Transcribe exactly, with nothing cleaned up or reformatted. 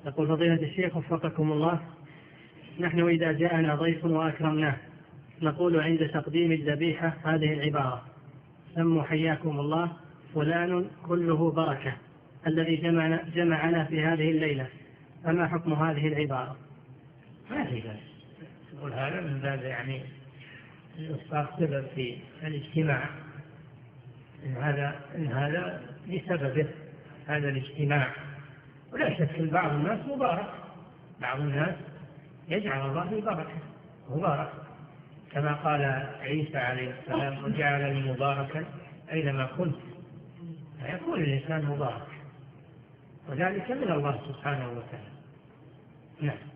يقول فضيلة الشيخ وفقكم الله، نحن إذا جاءنا ضيف وأكرمناه نقول عند تقديم الذبيحة هذه العبارة: سموا حياكم الله فلان كله بركة الذي جمعنا, جمعنا في هذه الليلة، فما حكم هذه العبارة؟ ما في بأس تقول هذا من باب يعني إصلاح سبب في الاجتماع، إن هذا إن هذا لسببه هذا الاجتماع. ولا شك أن بعض الناس مبارك، بعض الناس يجعل الله البركة مبارك، كما قال عيسى عليه السلام: وجعلني مباركا أينما كنت. فيكون الإنسان مبارك، وذلك من الله سبحانه وتعالى. نعم.